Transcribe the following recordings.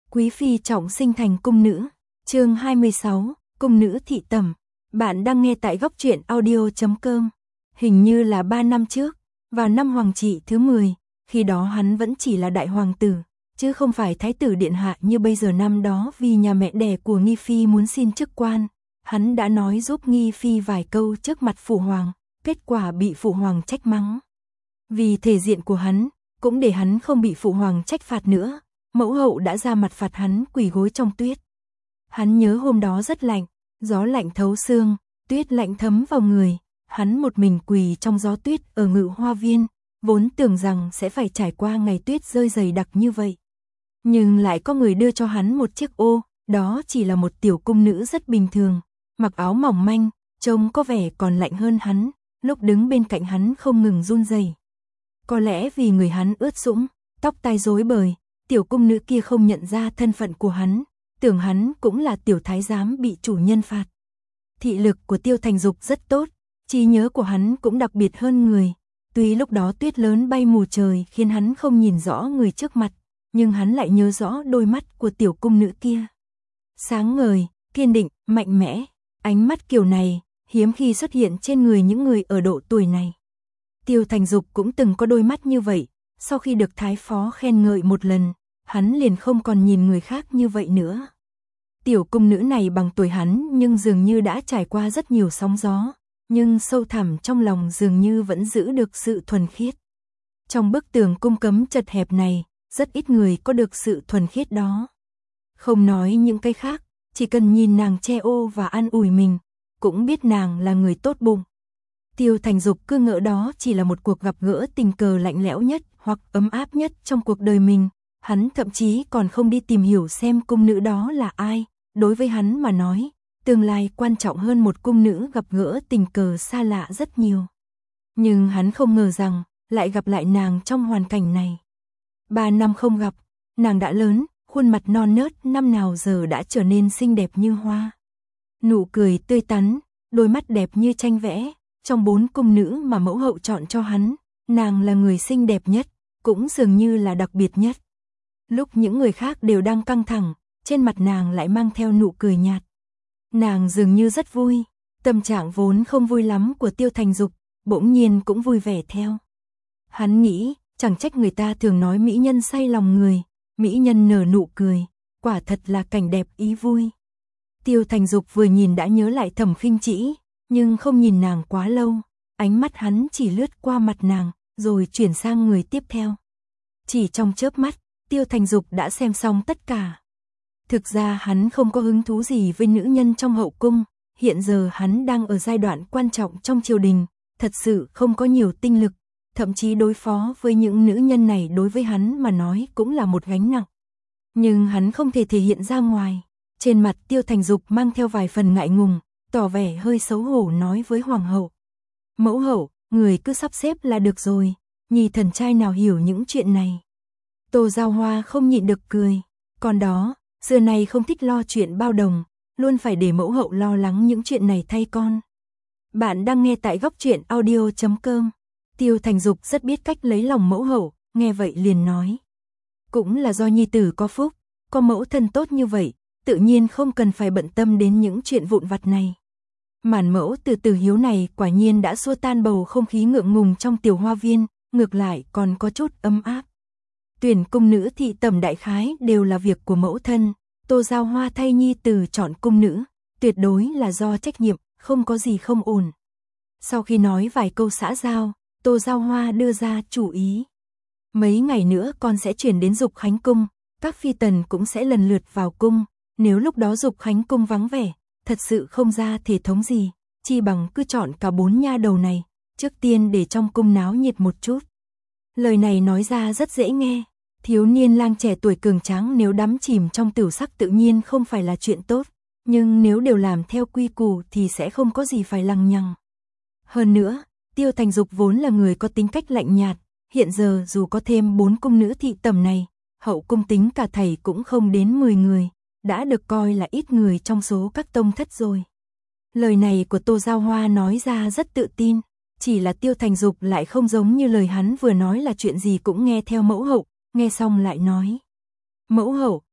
Quý phi trọng sinh thành cung nữ. Chương 26, cung nữ thị tẩm. Bạn đang nghe tại góc truyện audio.com. Hình như là 3 năm trước, vào năm hoàng trị thứ 10, khi đó hắn vẫn chỉ là đại hoàng tử, chứ không phải thái tử điện hạ như bây giờ. Năm đó vì nhà mẹ đẻ của Nghi phi muốn xin chức quan, hắn đã nói giúp Nghi phi vài câu trước mặt phụ hoàng, kết quả bị phụ hoàng trách mắng. Vì thể diện của hắn, cũng để hắn không bị phụ hoàng trách phạt nữa, mẫu hậu đã ra mặt phạt hắn quỳ gối trong tuyết. Hắn nhớ hôm đó rất lạnh, gió lạnh thấu xương, tuyết lạnh thấm vào người, hắn một mình quỳ trong gió tuyết ở Ngự Hoa Viên, vốn tưởng rằng sẽ phải trải qua ngày tuyết rơi dày đặc như vậy. Nhưng lại có người đưa cho hắn một chiếc ô, đó chỉ là một tiểu cung nữ rất bình thường, mặc áo mỏng manh, trông có vẻ còn lạnh hơn hắn, lúc đứng bên cạnh hắn không ngừng run rẩy. Có lẽ vì người hắn ướt sũng, tóc tai rối bời, tiểu cung nữ kia không nhận ra thân phận của hắn, tưởng hắn cũng là tiểu thái giám bị chủ nhân phạt. Thị lực của Tiêu Thành Dục rất tốt, trí nhớ của hắn cũng đặc biệt hơn người. Tuy lúc đó tuyết lớn bay mù trời khiến hắn không nhìn rõ người trước mặt, nhưng hắn lại nhớ rõ đôi mắt của tiểu cung nữ kia. Sáng ngời, kiên định, mạnh mẽ, ánh mắt kiểu này hiếm khi xuất hiện trên người những người ở độ tuổi này. Tiêu Thành Dục cũng từng có đôi mắt như vậy, sau khi được thái phó khen ngợi một lần, hắn liền không còn nhìn người khác như vậy nữa. Tiểu cung nữ này bằng tuổi hắn nhưng dường như đã trải qua rất nhiều sóng gió, nhưng sâu thẳm trong lòng dường như vẫn giữ được sự thuần khiết. Trong bức tường cung cấm chật hẹp này, rất ít người có được sự thuần khiết đó. Không nói những cái khác, chỉ cần nhìn nàng che ô và an ủi mình, cũng biết nàng là người tốt bụng. Tiêu Thành Dục cứ ngỡ đó chỉ là một cuộc gặp gỡ tình cờ lạnh lẽo nhất hoặc ấm áp nhất trong cuộc đời mình. Hắn thậm chí còn không đi tìm hiểu xem cung nữ đó là ai. Đối với hắn mà nói, tương lai quan trọng hơn một cung nữ gặp gỡ tình cờ xa lạ rất nhiều. Nhưng hắn không ngờ rằng, lại gặp lại nàng trong hoàn cảnh này. 3 năm không gặp, nàng đã lớn, khuôn mặt non nớt năm nào giờ đã trở nên xinh đẹp như hoa. Nụ cười tươi tắn, đôi mắt đẹp như tranh vẽ. Trong 4 cung nữ mà mẫu hậu chọn cho hắn, nàng là người xinh đẹp nhất, cũng dường như là đặc biệt nhất. Lúc những người khác đều đang căng thẳng, trên mặt nàng lại mang theo nụ cười nhạt. Nàng dường như rất vui, tâm trạng vốn không vui lắm của Tiêu Thành Dục, bỗng nhiên cũng vui vẻ theo. Hắn nghĩ, chẳng trách người ta thường nói mỹ nhân say lòng người, mỹ nhân nở nụ cười, quả thật là cảnh đẹp ý vui. Tiêu Thành Dục vừa nhìn đã nhớ lại Thẩm Khinh Trĩ, nhưng không nhìn nàng quá lâu, ánh mắt hắn chỉ lướt qua mặt nàng, rồi chuyển sang người tiếp theo. Chỉ trong chớp mắt, Tiêu Thành Dục đã xem xong tất cả. Thực ra hắn không có hứng thú gì với nữ nhân trong hậu cung, hiện giờ hắn đang ở giai đoạn quan trọng trong triều đình, thật sự không có nhiều tinh lực, thậm chí đối phó với những nữ nhân này đối với hắn mà nói cũng là một gánh nặng. Nhưng hắn không thể thể hiện ra ngoài, trên mặt Tiêu Thành Dục mang theo vài phần ngại ngùng, tỏ vẻ hơi xấu hổ nói với hoàng hậu. Mẫu hậu, người cứ sắp xếp là được rồi, nhi thần trai nào hiểu những chuyện này. Tô Giao Hoa không nhịn được cười, còn đó, xưa này không thích lo chuyện bao đồng, luôn phải để mẫu hậu lo lắng những chuyện này thay con. Bạn đang nghe tại góc truyện audio.com. Tiêu Thành Dục rất biết cách lấy lòng mẫu hậu, nghe vậy liền nói. Cũng là do nhi tử có phúc, có mẫu thân tốt như vậy, tự nhiên không cần phải bận tâm đến những chuyện vụn vặt này. Màn mẫu từ từ hiếu này quả nhiên đã xua tan bầu không khí ngượng ngùng trong tiểu hoa viên, ngược lại còn có chút ấm áp. Tuyển cung nữ thị tẩm đại khái đều là việc của mẫu thân, Tô Giao Hoa thay nhi tử chọn cung nữ, tuyệt đối là do trách nhiệm, không có gì không ổn. Sau khi nói vài câu xã giao, Tô Giao Hoa đưa ra chủ ý. Mấy ngày nữa con sẽ chuyển đến Dục Khánh Cung, các phi tần cũng sẽ lần lượt vào cung, nếu lúc đó Dục Khánh Cung vắng vẻ, thật sự không ra thể thống gì, chi bằng cứ chọn cả 4 nha đầu này, trước tiên để trong cung náo nhiệt một chút. Lời này nói ra rất dễ nghe, thiếu niên lang trẻ tuổi cường tráng nếu đắm chìm trong tửu sắc tự nhiên không phải là chuyện tốt, nhưng nếu đều làm theo quy củ thì sẽ không có gì phải lằng nhằng. Hơn nữa, Tiêu Thành Dục vốn là người có tính cách lạnh nhạt, hiện giờ dù có thêm 4 cung nữ thị tẩm này, hậu cung tính cả thầy cũng không đến 10 người, đã được coi là ít người trong số các tông thất rồi. Lời này của Tô Giao Hoa nói ra rất tự tin, chỉ là Tiêu Thành Dục lại không giống như lời hắn vừa nói là chuyện gì cũng nghe theo mẫu hậu, nghe xong lại nói. Mẫu hậu,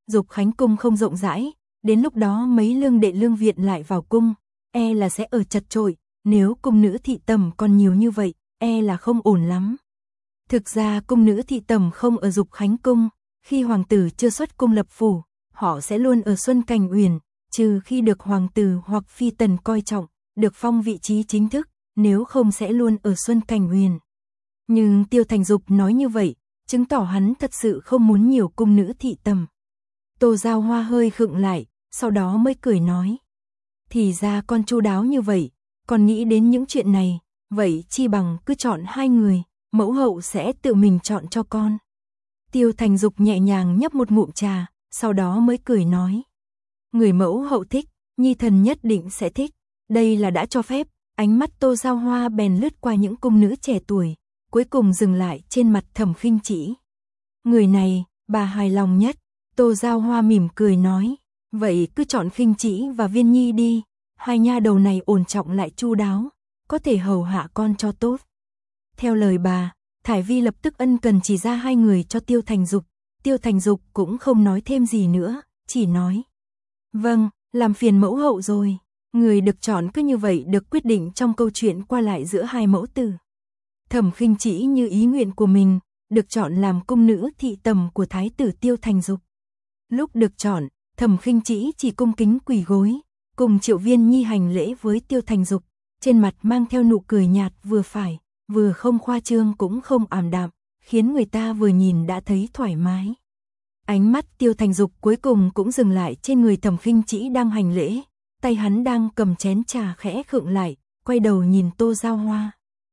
Dục Khánh cung không rộng rãi, đến lúc đó mấy lương đệ lương viện lại vào cung, là sẽ ở chật chội, nếu cung nữ thị tầm còn nhiều như vậy, là không ổn lắm. Thực ra cung nữ thị tầm không ở Dục Khánh cung, khi hoàng tử chưa xuất cung lập phủ, họ sẽ luôn ở Xuân Cảnh Uyển, trừ khi được hoàng tử hoặc phi tần coi trọng, được phong vị trí chính thức, nếu không sẽ luôn ở Xuân Cảnh Uyển. Nhưng Tiêu Thành Dục nói như vậy, chứng tỏ hắn thật sự không muốn nhiều cung nữ thị tầm. Tô Giao Hoa hơi khựng lại, sau đó mới cười nói. Thì ra con chu đáo như vậy, còn nghĩ đến những chuyện này, vậy chi bằng cứ chọn 2 người, mẫu hậu sẽ tự mình chọn cho con. Tiêu Thành Dục nhẹ nhàng nhấp một ngụm trà, sau đó mới cười nói. Người mẫu hậu thích, nhi thần nhất định sẽ thích, đây là đã cho phép. Ánh mắt Tô Giao Hoa bèn lướt qua những cung nữ trẻ tuổi, cuối cùng dừng lại trên mặt Thẩm Khinh Chỉ. Người này, bà hài lòng nhất. Tô Giao Hoa mỉm cười nói, vậy cứ chọn Khinh Chỉ và Viên Nhi đi, 2 nha đầu này ổn trọng lại chu đáo, có thể hầu hạ con cho tốt. Theo lời bà, Thải Vi lập tức ân cần chỉ ra 2 người cho Tiêu Thành Dục. Tiêu Thành Dục cũng không nói thêm gì nữa, chỉ nói. Vâng, làm phiền mẫu hậu rồi. Người được chọn cứ như vậy được quyết định trong câu chuyện qua lại giữa 2 mẫu tử. Thẩm Khinh Chỉ như ý nguyện của mình, được chọn làm cung nữ thị tầm của thái tử Tiêu Thành Dục. Lúc được chọn, Thẩm Khinh Chỉ chỉ cung kính quỳ gối, cùng Triệu Viên Nhi hành lễ với Tiêu Thành Dục, trên mặt mang theo nụ cười nhạt vừa phải, vừa không khoa trương cũng không ảm đạm, khiến người ta vừa nhìn đã thấy thoải mái. Ánh mắt Tiêu Thành Dục cuối cùng cũng dừng lại trên người Thẩm Khinh Chỉ đang hành lễ, tay hắn đang cầm chén trà khẽ khựng lại, quay đầu nhìn Tô Giao Hoa.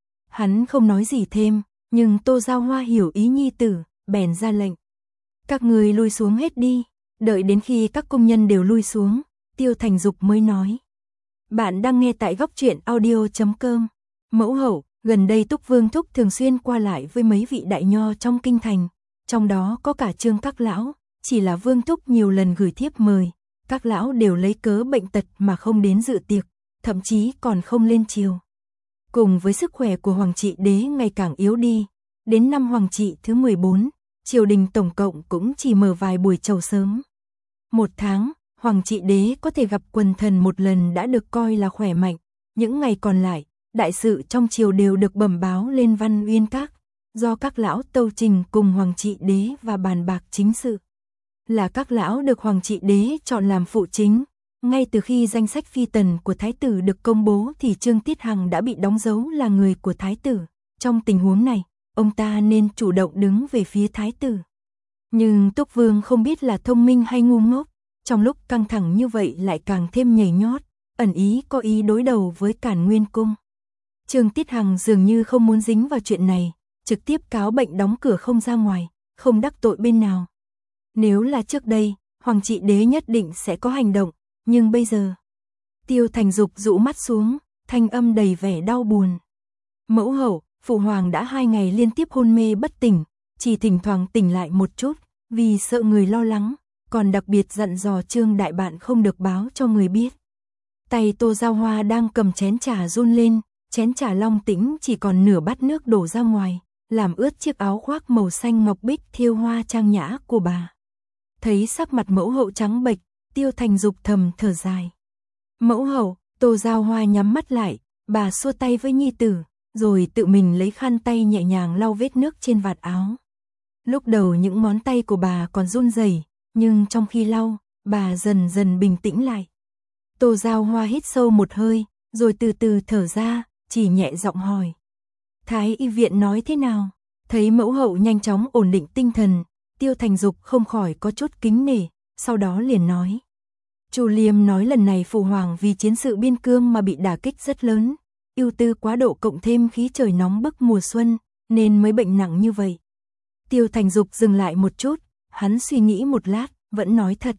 Hắn không nói gì thêm, nhưng Tô Giao Hoa hiểu ý nhi tử, bèn ra lệnh. Các người lui xuống hết đi, đợi đến khi các công nhân đều lui xuống, Tiêu Thành Dục mới nói. Bạn đang nghe tại góc truyện audio.com. Mẫu hậu, gần đây Túc Vương Thúc thường xuyên qua lại với mấy vị đại nho trong kinh thành, trong đó có cả Trương các lão, chỉ là Vương Thúc nhiều lần gửi thiếp mời, các lão đều lấy cớ bệnh tật mà không đến dự tiệc, thậm chí còn không lên triều. Cùng với sức khỏe của Hoàng trị đế ngày càng yếu đi, đến năm Hoàng trị thứ 14, triều đình tổng cộng cũng chỉ mở vài buổi chầu sớm. 1 tháng, Hoàng trị đế có thể gặp quần thần một lần đã được coi là khỏe mạnh, những ngày còn lại, đại sự trong triều đều được bẩm báo lên Văn Uyên Các, do các lão tâu trình cùng Hoàng trị đế và bàn bạc chính sự. Là các lão được Hoàng trị đế chọn làm phụ chính. Ngay từ khi danh sách phi tần của thái tử được công bố thì Trương Tiết Hằng đã bị đóng dấu là người của thái tử. Trong tình huống này, ông ta nên chủ động đứng về phía thái tử. Nhưng Túc Vương không biết là thông minh hay ngu ngốc, trong lúc căng thẳng như vậy lại càng thêm nhảy nhót, ẩn ý có ý đối đầu với Càn Nguyên cung. Trương Tiết Hằng dường như không muốn dính vào chuyện này, trực tiếp cáo bệnh đóng cửa không ra ngoài, không đắc tội bên nào. Nếu là trước đây, Hoàng trị đế nhất định sẽ có hành động, nhưng bây giờ... Tiêu Thành Dục rũ mắt xuống, thanh âm đầy vẻ đau buồn. Mẫu hậu, phụ hoàng đã 2 ngày liên tiếp hôn mê bất tỉnh, chỉ thỉnh thoảng tỉnh lại một chút, vì sợ người lo lắng, còn đặc biệt dặn dò Trương đại bạn không được báo cho người biết. Tay Tô Giao Hoa đang cầm chén trà run lên, chén trà long tĩnh chỉ còn nửa bát nước đổ ra ngoài, làm ướt chiếc áo khoác màu xanh ngọc bích thêu hoa trang nhã của bà. Thấy sắc mặt mẫu hậu trắng bệch, Tiêu Thành Dục thầm thở dài. Mẫu hậu, Tô Giao Hoa nhắm mắt lại, bà xua tay với nhi tử, rồi tự mình lấy khăn tay nhẹ nhàng lau vết nước trên vạt áo. Lúc đầu những ngón tay của bà còn run rẩy, nhưng trong khi lau, bà dần dần bình tĩnh lại. Tô Giao Hoa hít sâu một hơi, rồi từ từ thở ra, chỉ nhẹ giọng hỏi. Thái y viện nói thế nào? Thấy mẫu hậu nhanh chóng ổn định tinh thần, Tiêu Thành Dục không khỏi có chút kính nể, sau đó liền nói. Chu Liêm nói lần này phụ hoàng vì chiến sự biên cương mà bị đả kích rất lớn, ưu tư quá độ cộng thêm khí trời nóng bức mùa xuân, nên mới bệnh nặng như vậy. Tiêu Thành Dục dừng lại một chút, hắn suy nghĩ một lát, vẫn nói thật.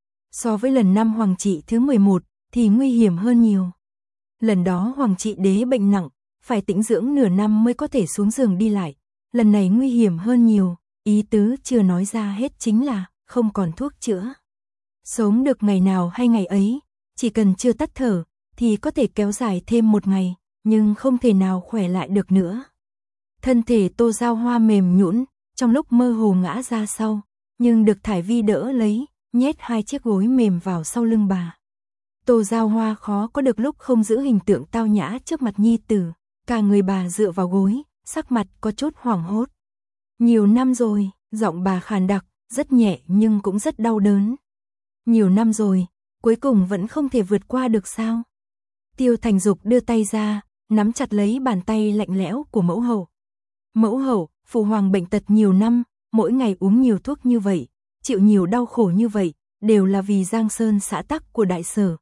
So với lần năm Hoàng trị thứ 11, thì nguy hiểm hơn nhiều. Lần đó Hoàng trị đế bệnh nặng, phải tĩnh dưỡng nửa năm mới có thể xuống giường đi lại. Lần này nguy hiểm hơn nhiều, ý tứ chưa nói ra hết chính là không còn thuốc chữa. Sống được ngày nào hay ngày ấy, chỉ cần chưa tắt thở, thì có thể kéo dài thêm 1 ngày, nhưng không thể nào khỏe lại được nữa. Thân thể Tô Giao Hoa mềm nhũn, trong lúc mơ hồ ngã ra sau, nhưng được Thải Vi đỡ lấy, nhét 2 chiếc gối mềm vào sau lưng bà. Tô Giao Hoa khó có được lúc không giữ hình tượng tao nhã trước mặt nhi tử, cả người bà dựa vào gối, sắc mặt có chút hoảng hốt. Nhiều năm rồi, giọng bà khàn đặc, rất nhẹ nhưng cũng rất đau đớn. Nhiều năm rồi, cuối cùng vẫn không thể vượt qua được sao? Tiêu Thành Dục đưa tay ra, nắm chặt lấy bàn tay lạnh lẽo của mẫu hậu. Mẫu hậu, phụ hoàng bệnh tật nhiều năm, mỗi ngày uống nhiều thuốc như vậy, chịu nhiều đau khổ như vậy, đều là vì Giang Sơn xã tắc của đại sở.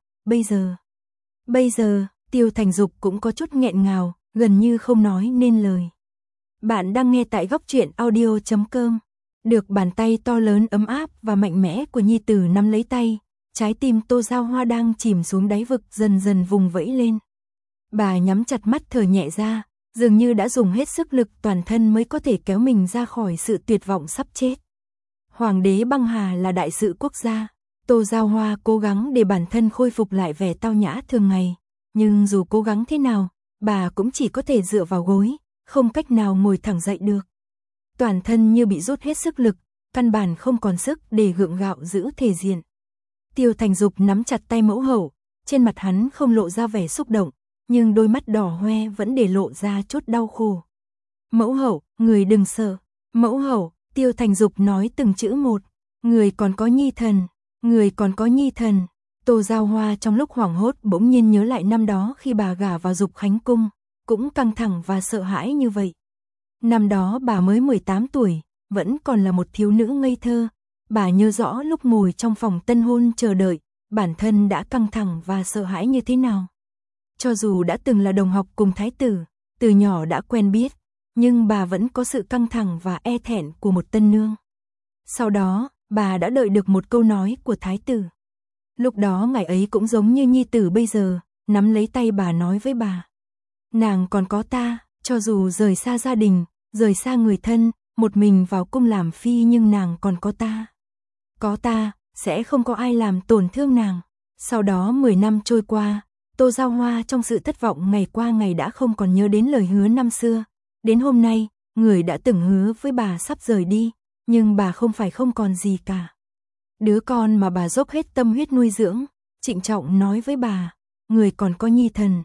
Bây giờ, Tiêu Thành Dục cũng có chút nghẹn ngào, gần như không nói nên lời. Bạn đang nghe tại góc truyện audio.com. Được bàn tay to lớn ấm áp và mạnh mẽ của nhi tử nắm lấy tay, trái tim Tô Giao Hoa đang chìm xuống đáy vực dần dần vùng vẫy lên. Bà nhắm chặt mắt thở nhẹ ra, dường như đã dùng hết sức lực toàn thân mới có thể kéo mình ra khỏi sự tuyệt vọng sắp chết. Hoàng đế băng hà là đại sự quốc gia. Tô Giao Hoa cố gắng để bản thân khôi phục lại vẻ tao nhã thường ngày, nhưng dù cố gắng thế nào, bà cũng chỉ có thể dựa vào gối, không cách nào ngồi thẳng dậy được. Toàn thân như bị rút hết sức lực, căn bản không còn sức để gượng gạo giữ thể diện. Tiêu Thành Dục nắm chặt tay mẫu hậu, trên mặt hắn không lộ ra vẻ xúc động, nhưng đôi mắt đỏ hoe vẫn để lộ ra chút đau khổ. Mẫu hậu, người đừng sợ. Mẫu hậu, Tiêu Thành Dục nói từng chữ một. Người còn có nhi thần. Người còn có nhi thần. Tô Giao Hoa trong lúc hoảng hốt bỗng nhiên nhớ lại năm đó khi bà gả vào Dục Khánh Cung, cũng căng thẳng và sợ hãi như vậy. Năm đó bà mới 18 tuổi, vẫn còn là một thiếu nữ ngây thơ. Bà nhớ rõ lúc ngồi trong phòng tân hôn chờ đợi, bản thân đã căng thẳng và sợ hãi như thế nào. Cho dù đã từng là đồng học cùng thái tử, từ nhỏ đã quen biết, nhưng bà vẫn có sự căng thẳng và e thẹn của một tân nương. Sau đó, bà đã đợi được một câu nói của thái tử. Lúc đó ngài ấy cũng giống như nhi tử bây giờ, nắm lấy tay bà nói với bà. Nàng còn có ta, cho dù rời xa gia đình, rời xa người thân, một mình vào cung làm phi nhưng nàng còn có ta. Có ta, sẽ không có ai làm tổn thương nàng. Sau đó 10 năm trôi qua, Tô Giao Hoa trong sự thất vọng ngày qua ngày đã không còn nhớ đến lời hứa năm xưa. Đến hôm nay, người đã từng hứa với bà sắp rời đi, nhưng bà không phải không còn gì cả. Đứa con mà bà dốc hết tâm huyết nuôi dưỡng, trịnh trọng nói với bà, người còn có nhi thần.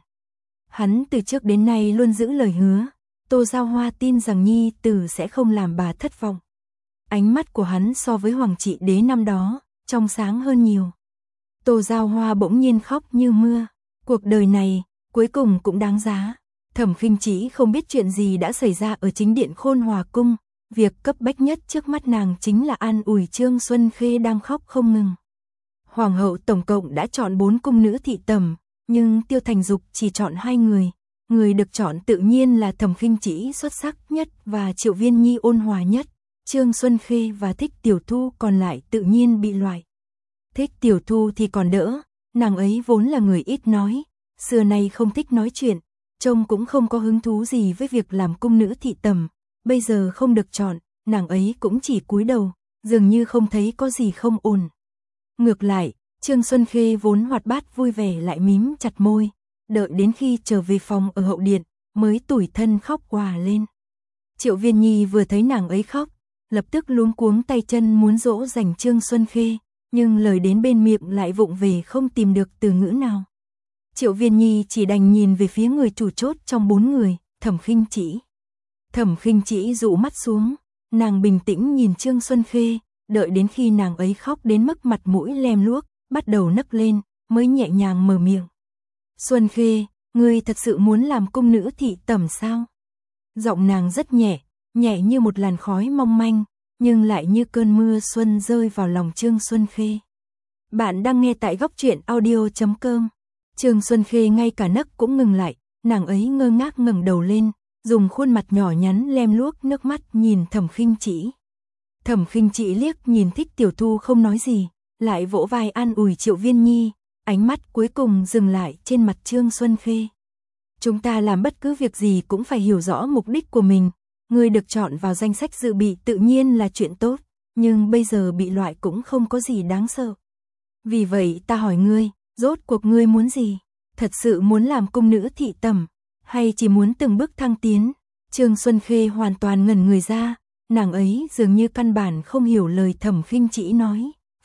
Hắn từ trước đến nay luôn giữ lời hứa, Tô Giao Hoa tin rằng nhi tử sẽ không làm bà thất vọng. Ánh mắt của hắn so với Hoàng Trị Đế năm đó, trong sáng hơn nhiều. Tô Giao Hoa bỗng nhiên khóc như mưa. Cuộc đời này, cuối cùng cũng đáng giá. Thẩm Khinh Trĩ không biết chuyện gì đã xảy ra ở chính điện Khôn Hòa Cung. Việc cấp bách nhất trước mắt nàng chính là an ủi Trương Xuân Khê đang khóc không ngừng. Hoàng hậu tổng cộng đã chọn 4 cung nữ thị tẩm, nhưng Tiêu Thành Dục chỉ chọn 2 người. Người được chọn tự nhiên là Thẩm Khinh Trĩ xuất sắc nhất và Triệu Viên Nhi ôn hòa nhất. Trương Xuân Khê và Thích Tiểu Thu còn lại tự nhiên bị loại. Thích Tiểu Thu thì còn đỡ, nàng ấy vốn là người ít nói, xưa nay không thích nói chuyện, trông cũng không có hứng thú gì với việc làm cung nữ thị tẩm. Bây giờ không được chọn, nàng ấy cũng chỉ cúi đầu, dường như không thấy có gì không ổn. Ngược lại, Trương Xuân Khê vốn hoạt bát vui vẻ lại mím chặt môi, đợi đến khi trở về phòng ở hậu điện, mới tủi thân khóc òa lên. Triệu Viên Nhi vừa thấy nàng ấy khóc, lập tức luống cuống tay chân muốn dỗ dành Trương Xuân Khê, nhưng lời đến bên miệng lại vụng về không tìm được từ ngữ nào. Triệu Viên Nhi chỉ đành nhìn về phía người chủ chốt trong 4 người, Thẩm Khinh Trĩ. Thẩm Khinh Trĩ dụ mắt xuống, nàng bình tĩnh nhìn Trương Xuân Khê, đợi đến khi nàng ấy khóc đến mức mặt mũi lem luốc, bắt đầu nấc lên, mới nhẹ nhàng mở miệng. Xuân Khê, ngươi thật sự muốn làm cung nữ thị tẩm sao? Giọng nàng rất nhẹ, nhẹ như một làn khói mong manh, nhưng lại như cơn mưa xuân rơi vào lòng Trương Xuân Khê. Bạn đang nghe tại góc truyện audio.com. Trương Xuân Khê ngay cả nấc cũng ngừng lại, nàng ấy ngơ ngác ngẩng đầu lên, dùng khuôn mặt nhỏ nhắn lem luốc nước mắt nhìn Thẩm Khinh Trĩ. Thẩm Khinh Trĩ liếc nhìn Thích Tiểu Thu không nói gì, lại vỗ vai an ủi Triệu Viên Nhi, ánh mắt cuối cùng dừng lại trên mặt Trương Xuân Khê. Chúng ta làm bất cứ việc gì cũng phải hiểu rõ mục đích của mình, ngươi được chọn vào danh sách dự bị tự nhiên là chuyện tốt, nhưng bây giờ bị loại cũng không có gì đáng sợ. Vì vậy ta hỏi ngươi, rốt cuộc ngươi muốn gì? Thật sự muốn làm cung nữ thị tẩm, hay chỉ muốn từng bước thăng tiến? Trương Xuân Khê hoàn toàn ngẩn người ra, nàng ấy dường như căn bản không hiểu lời Thẩm Khinh Trĩ nói.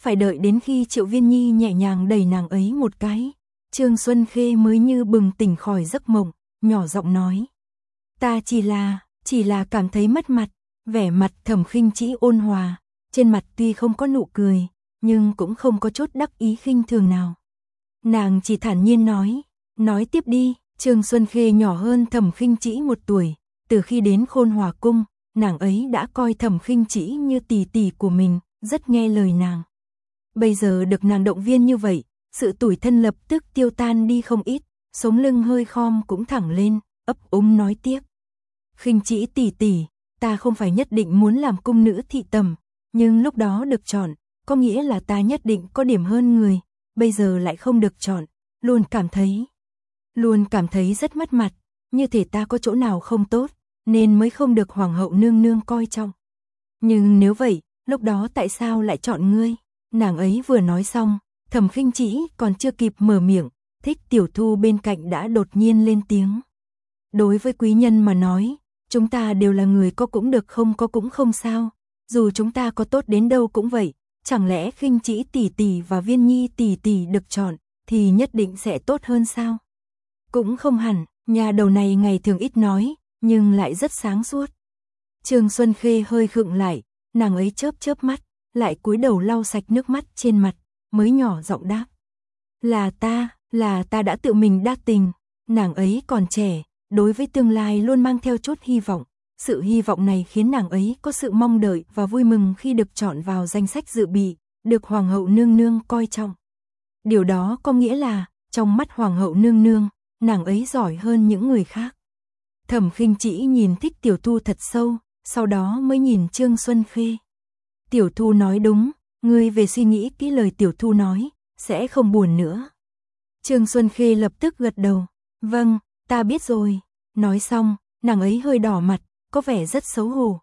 phải đợi đến khi Triệu Viên Nhi nhẹ nhàng đẩy nàng ấy một cái, Trương Xuân Khê mới như bừng tỉnh khỏi giấc mộng, nhỏ giọng nói. Ta chỉ là cảm thấy mất mặt. Vẻ mặt Thẩm Khinh Trĩ ôn hòa, trên mặt tuy không có nụ cười, nhưng cũng không có chút đắc ý khinh thường nào. Nàng chỉ thản nhiên nói tiếp đi. Trương Xuân Khê nhỏ hơn Thẩm Khinh Trĩ 1 tuổi, từ khi đến Khôn Hòa cung, nàng ấy đã coi Thẩm Khinh Trĩ như tỷ tỷ của mình, rất nghe lời nàng. Bây giờ được nàng động viên như vậy, sự tủi thân lập tức tiêu tan đi không ít, sống lưng hơi khom cũng thẳng lên, ấp úng nói tiếp. Khinh Trĩ tỷ tỷ, ta không phải nhất định muốn làm cung nữ thị tầm, nhưng lúc đó được chọn, có nghĩa là ta nhất định có điểm hơn người, bây giờ lại không được chọn, luôn cảm thấy rất mất mặt, như thể ta có chỗ nào không tốt, nên mới không được hoàng hậu nương nương coi trọng. Nhưng nếu vậy, lúc đó tại sao lại chọn ngươi? Nàng ấy vừa nói xong, Thẩm Khinh Trĩ còn chưa kịp mở miệng, Thích Tiểu Thu bên cạnh đã đột nhiên lên tiếng. Đối với quý nhân mà nói, chúng ta đều là người có cũng được không có cũng không sao, dù chúng ta có tốt đến đâu cũng vậy, chẳng lẽ Khinh Trĩ tỷ tỷ và Viên Nhi tỷ tỷ được chọn thì nhất định sẽ tốt hơn sao? Cũng không hẳn, nhà đầu này ngày thường ít nói, nhưng lại rất sáng suốt. Trương Xuân Khê hơi khựng lại, nàng ấy chớp chớp mắt, lại cúi đầu lau sạch nước mắt trên mặt, mới nhỏ giọng đáp. Là ta đã tự mình đa tình, nàng ấy còn trẻ, đối với tương lai luôn mang theo chút hy vọng. Sự hy vọng này khiến nàng ấy có sự mong đợi và vui mừng khi được chọn vào danh sách dự bị, được Hoàng hậu nương nương coi trọng. Điều đó có nghĩa là, trong mắt Hoàng hậu nương nương, nàng ấy giỏi hơn những người khác. Thẩm Khinh Trĩ nhìn Thích Tiểu Thu thật sâu, sau đó mới nhìn Trương Xuân Khê. Tiểu Thu nói đúng, ngươi về suy nghĩ kỹ lời Tiểu Thu nói, sẽ không buồn nữa. Trương Xuân Khê lập tức gật đầu, vâng, ta biết rồi. Nói xong, nàng ấy hơi đỏ mặt, có vẻ rất xấu hổ.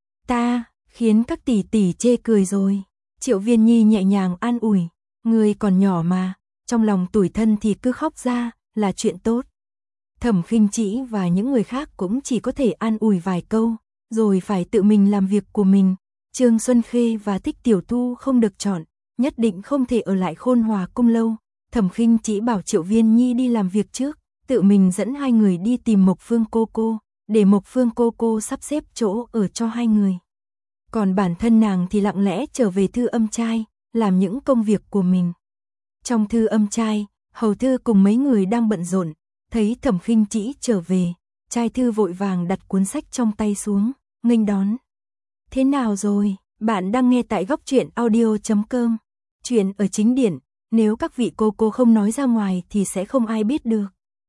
Ta, khiến các tỷ tỷ chê cười rồi. Triệu Viên Nhi nhẹ nhàng an ủi, ngươi còn nhỏ mà, trong lòng tủi thân thì cứ khóc ra, là chuyện tốt. Thẩm Khinh Trĩ và những người khác cũng chỉ có thể an ủi vài câu, rồi phải tự mình làm việc của mình. Trương Xuân Khê và Thích Tiểu Thu không được chọn, nhất định không thể ở lại Khôn Hòa cung lâu. Thẩm Khinh Trĩ bảo Triệu Viên Nhi đi làm việc trước, tự mình dẫn hai người đi tìm Mộc Phương cô cô, để Mộc Phương cô cô sắp xếp chỗ ở cho hai người. Còn bản thân nàng thì lặng lẽ trở về Thư Âm Trai, làm những công việc của mình. Trong Thư Âm Trai, hầu thư cùng mấy người đang bận rộn, thấy Thẩm Khinh Trĩ trở về, trai thư vội vàng đặt cuốn sách trong tay xuống, nghênh đón. Thế nào rồi, bạn đang nghe tại Góc Truyện Audio.com. Chuyện ở chính điển, nếu các vị cô không nói ra ngoài thì sẽ không ai biết được.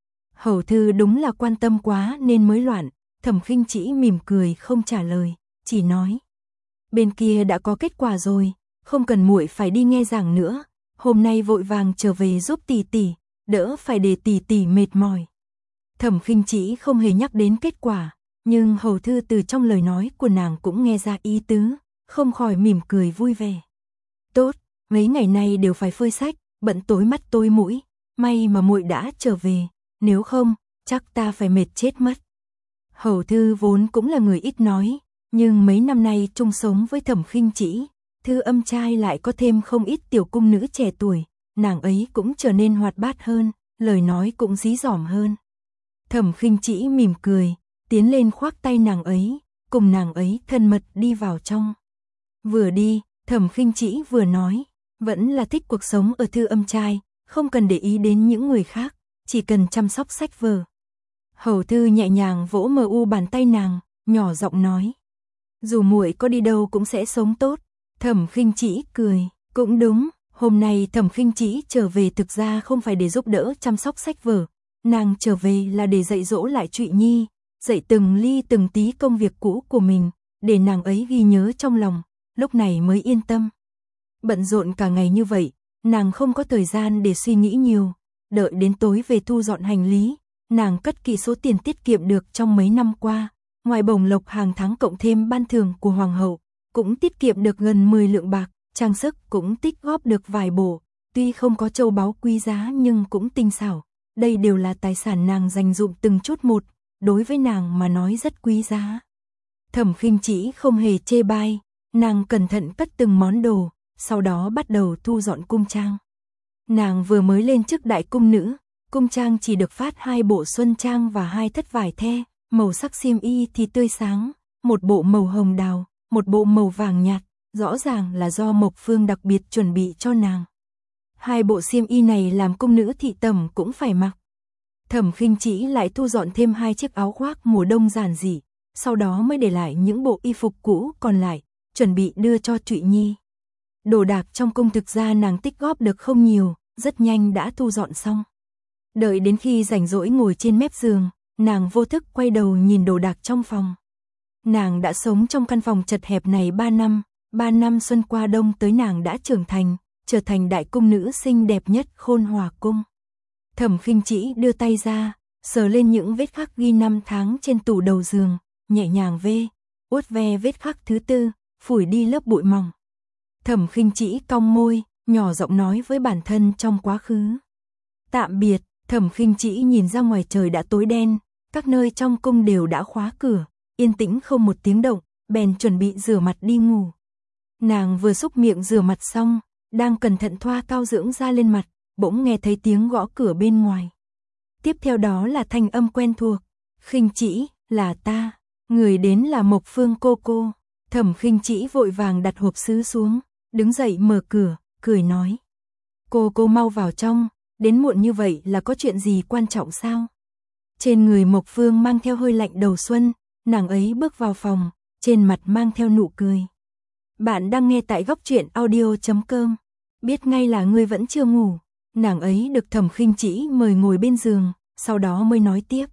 Hầu thư đúng là quan tâm quá nên mới loạn. Thẩm Khinh Trĩ mỉm cười không trả lời, chỉ nói. Bên kia đã có kết quả rồi, không cần muội phải đi nghe giảng nữa. Hôm nay vội vàng trở về giúp tỷ tỷ, đỡ phải để tỷ tỷ mệt mỏi. Thẩm Khinh Trĩ không hề nhắc đến kết quả, nhưng hầu thư từ trong lời nói của nàng cũng nghe ra ý tứ, không khỏi mỉm cười vui vẻ. Tốt, mấy ngày nay đều phải phơi sách, bận tối mắt tối mũi, may mà muội đã trở về, nếu không, chắc ta phải mệt chết mất. Hầu thư vốn cũng là người ít nói, nhưng mấy năm nay chung sống với Thẩm Khinh Trĩ, Thư Âm Trai lại có thêm không ít tiểu cung nữ trẻ tuổi, nàng ấy cũng trở nên hoạt bát hơn, lời nói cũng dí dỏm hơn. Thẩm Khinh Trĩ mỉm cười, tiến lên khoác tay nàng ấy, cùng nàng ấy thân mật đi vào trong. Vừa đi, Thẩm Khinh Trĩ vừa nói, vẫn là thích cuộc sống ở Thư Âm Trai, không cần để ý đến những người khác, chỉ cần chăm sóc sách vở. Hầu thư nhẹ nhàng vỗ bàn tay nàng, nhỏ giọng nói, dù muội có đi đâu cũng sẽ sống tốt. Thẩm Khinh Trĩ cười, cũng đúng, hôm nay Thẩm Khinh Trĩ trở về thực ra không phải để giúp đỡ chăm sóc sách vở, nàng trở về là để dạy dỗ lại Trụy Nhi, dạy từng ly từng tí công việc cũ của mình, để nàng ấy ghi nhớ trong lòng, lúc này mới yên tâm. Bận rộn cả ngày như vậy, nàng không có thời gian để suy nghĩ nhiều, đợi đến tối về thu dọn hành lý, nàng cất kỹ số tiền tiết kiệm được trong mấy năm qua, ngoài bổng lộc hàng tháng cộng thêm ban thưởng của hoàng hậu, cũng tiết kiệm được gần 10 lượng bạc, trang sức cũng tích góp được vài bộ, tuy không có châu báu quý giá nhưng cũng tinh xảo, đây đều là tài sản nàng dành dụm từng chút một, đối với nàng mà nói rất quý giá. Thẩm Khinh Trĩ không hề chê bai, nàng cẩn thận cất từng món đồ, sau đó bắt đầu thu dọn cung trang. Nàng vừa mới lên chức đại cung nữ, cung trang chỉ được phát 2 bộ xuân trang và 2 thất vải the, màu sắc xiêm y thì tươi sáng, một bộ màu hồng đào, một bộ màu vàng nhạt, rõ ràng là do Mộc Phương đặc biệt chuẩn bị cho nàng. 2 bộ xiêm y này làm cung nữ thị tẩm cũng phải mặc. Thẩm Khinh Trĩ lại thu dọn thêm 2 chiếc áo khoác mùa đông giản dị, sau đó mới để lại những bộ y phục cũ còn lại, chuẩn bị đưa cho Trụy Nhi. Đồ đạc trong cung thực ra nàng tích góp được không nhiều, rất nhanh đã thu dọn xong. Đợi đến khi rảnh rỗi ngồi trên mép giường, nàng vô thức quay đầu nhìn đồ đạc trong phòng. Nàng đã sống trong căn phòng chật hẹp này 3 năm xuân qua đông tới nàng đã trưởng thành, trở thành đại cung nữ xinh đẹp nhất Khôn Hòa cung. Thẩm Khinh Trĩ đưa tay ra, sờ lên những vết khắc ghi năm tháng trên tủ đầu giường, nhẹ nhàng uốt ve vết khắc thứ 4, phủi đi lớp bụi mỏng. Thẩm Khinh Trĩ cong môi, nhỏ giọng nói với bản thân trong quá khứ. Tạm biệt. Thẩm Khinh Trĩ nhìn ra ngoài trời đã tối đen, các nơi trong cung đều đã khóa cửa, yên tĩnh không một tiếng động, bèn chuẩn bị rửa mặt đi ngủ. Nàng vừa xúc miệng rửa mặt xong, đang cẩn thận thoa cao dưỡng da lên mặt, bỗng nghe thấy tiếng gõ cửa bên ngoài. Tiếp theo đó là thanh âm quen thuộc, Khinh Trĩ, là ta, người đến là Mộc Phương cô cô. Thẩm Khinh Trĩ vội vàng đặt hộp sứ xuống, đứng dậy mở cửa, cười nói. Cô mau vào trong. Đến muộn như vậy là có chuyện gì quan trọng sao? Trên người Mộc Phương mang theo hơi lạnh đầu xuân, nàng ấy bước vào phòng, trên mặt mang theo nụ cười. Bạn đang nghe tại Góc Truyện Audio.com. Biết ngay là ngươi vẫn chưa ngủ. Nàng ấy được Thẩm Khinh Trĩ mời ngồi bên giường, sau đó mới nói tiếp.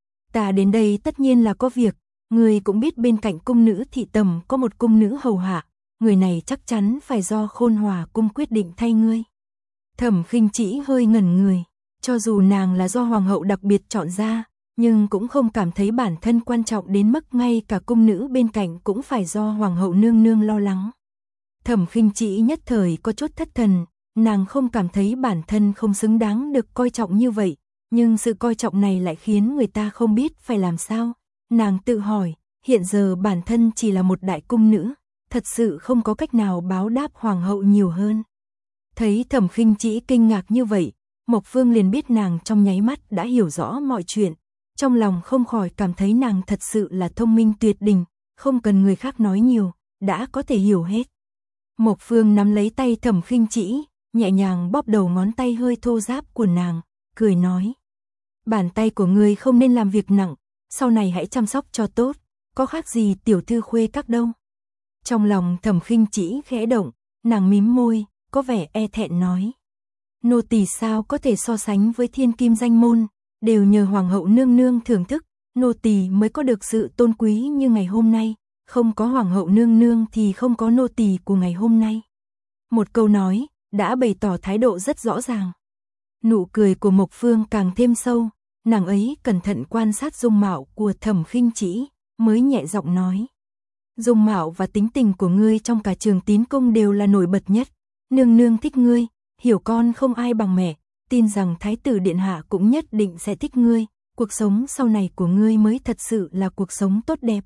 Ta đến đây tất nhiên là có việc, ngươi cũng biết bên cạnh cung nữ thị tầm có một cung nữ hầu hạ, người này chắc chắn phải do Khôn Hòa cung quyết định thay ngươi. Thẩm Khinh Trĩ hơi ngẩn người, cho dù nàng là do hoàng hậu đặc biệt chọn ra, nhưng cũng không cảm thấy bản thân quan trọng đến mức ngay cả cung nữ bên cạnh cũng phải do hoàng hậu nương nương lo lắng. Thẩm Khinh Trĩ nhất thời có chút thất thần, nàng không cảm thấy bản thân không xứng đáng được coi trọng như vậy, nhưng sự coi trọng này lại khiến người ta không biết phải làm sao. Nàng tự hỏi, hiện giờ bản thân chỉ là một đại cung nữ, thật sự không có cách nào báo đáp hoàng hậu nhiều hơn. Thấy Thẩm Khinh Trĩ kinh ngạc như vậy, Mộc Phương liền biết nàng trong nháy mắt đã hiểu rõ mọi chuyện, trong lòng không khỏi cảm thấy nàng thật sự là thông minh tuyệt đỉnh, không cần người khác nói nhiều, đã có thể hiểu hết. Mộc Phương nắm lấy tay Thẩm Khinh Trĩ, nhẹ nhàng bóp đầu ngón tay hơi thô ráp của nàng, cười nói. Bàn tay của ngươi không nên làm việc nặng, sau này hãy chăm sóc cho tốt, có khác gì tiểu thư khuê các đâu. Trong lòng Thẩm Khinh Trĩ khẽ động, nàng mím môi, có vẻ e thẹn nói. Nô tỳ sao có thể so sánh với thiên kim danh môn, đều nhờ hoàng hậu nương nương thưởng thức, nô tỳ mới có được sự tôn quý như ngày hôm nay, không có hoàng hậu nương nương thì không có nô tỳ của ngày hôm nay. Một câu nói, đã bày tỏ thái độ rất rõ ràng. Nụ cười của Mộc Phương càng thêm sâu, nàng ấy cẩn thận quan sát dung mạo của Thẩm Khinh Trĩ, mới nhẹ giọng nói. Dung mạo và tính tình của ngươi trong cả Trường Tín cung đều là nổi bật nhất. Nương nương thích ngươi, hiểu con không ai bằng mẹ, tin rằng thái tử điện hạ cũng nhất định sẽ thích ngươi, cuộc sống sau này của ngươi mới thật sự là cuộc sống tốt đẹp.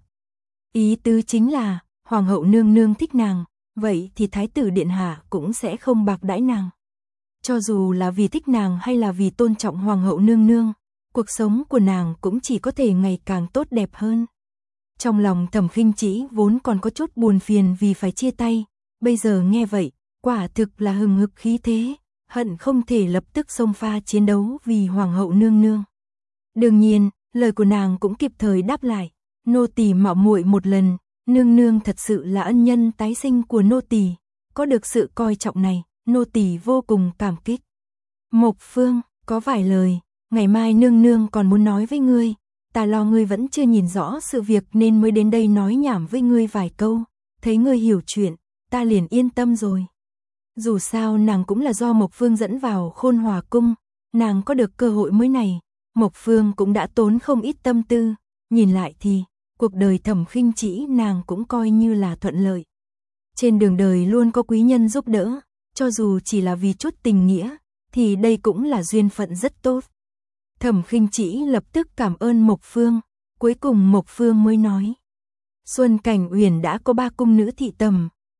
Ý tứ chính là, hoàng hậu nương nương thích nàng, vậy thì thái tử điện hạ cũng sẽ không bạc đãi nàng. Cho dù là vì thích nàng hay là vì tôn trọng hoàng hậu nương nương, cuộc sống của nàng cũng chỉ có thể ngày càng tốt đẹp hơn. Trong lòng Thẩm Khinh Trĩ vốn còn có chút buồn phiền vì phải chia tay, bây giờ nghe vậy, quả thực là hừng hực khí thế, hận không thể lập tức xông pha chiến đấu vì hoàng hậu nương nương. Đương nhiên, lời của nàng cũng kịp thời đáp lại, nô tỳ mạo muội một lần, nương nương thật sự là ân nhân tái sinh của nô tỳ, có được sự coi trọng này, nô tỳ vô cùng cảm kích. Mộc Phương, có vài lời, ngày mai nương nương còn muốn nói với ngươi, ta lo ngươi vẫn chưa nhìn rõ sự việc nên mới đến đây nói nhảm với ngươi vài câu, thấy ngươi hiểu chuyện, ta liền yên tâm rồi. Dù sao nàng cũng là do Mộc Phương dẫn vào Khôn Hòa cung, nàng có được cơ hội mới này, Mộc Phương cũng đã tốn không ít tâm tư, nhìn lại thì, cuộc đời Thẩm Khinh Trĩ nàng cũng coi như là thuận lợi. Trên đường đời luôn có quý nhân giúp đỡ, cho dù chỉ là vì chút tình nghĩa, thì đây cũng là duyên phận rất tốt. Thẩm Khinh Trĩ lập tức cảm ơn Mộc Phương, cuối cùng Mộc Phương mới nói. Xuân Cảnh Uyển đã có 3 cung nữ thị tầm,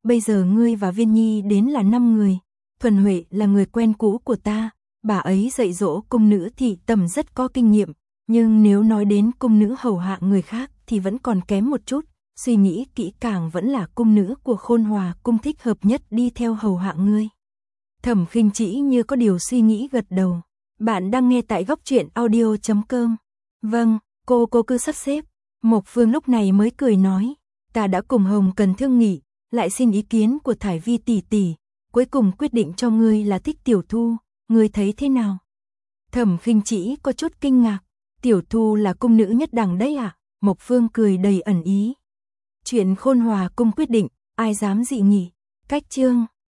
bây giờ ngươi và Viên Nhi đến là 5 người. Thuần Huệ là người quen cũ của ta, bà ấy dạy dỗ cung nữ thị tầm rất có kinh nghiệm, nhưng nếu nói đến cung nữ hầu hạ người khác thì vẫn còn kém một chút, suy nghĩ kỹ càng vẫn là cung nữ của Khôn Hòa cung thích hợp nhất đi theo hầu hạ ngươi. Thẩm Khinh Trĩ như có điều suy nghĩ gật đầu. Bạn đang nghe tại góc truyện audio.com. Vâng, cô cứ sắp xếp. Mộc Phương lúc này mới cười nói, ta đã cùng Hồng Cần thương nghị, lại xin ý kiến của Thải Vi tỷ tỷ, cuối cùng quyết định cho ngươi là thích Tiểu Thu, ngươi thấy thế nào? Thẩm Khinh Trĩ có chút kinh ngạc, Tiểu Thu là cung nữ nhất đẳng đấy à? Mộc Phương cười đầy ẩn ý. Chuyện Khôn Hòa cung quyết định, ai dám dị nghị. Cách chương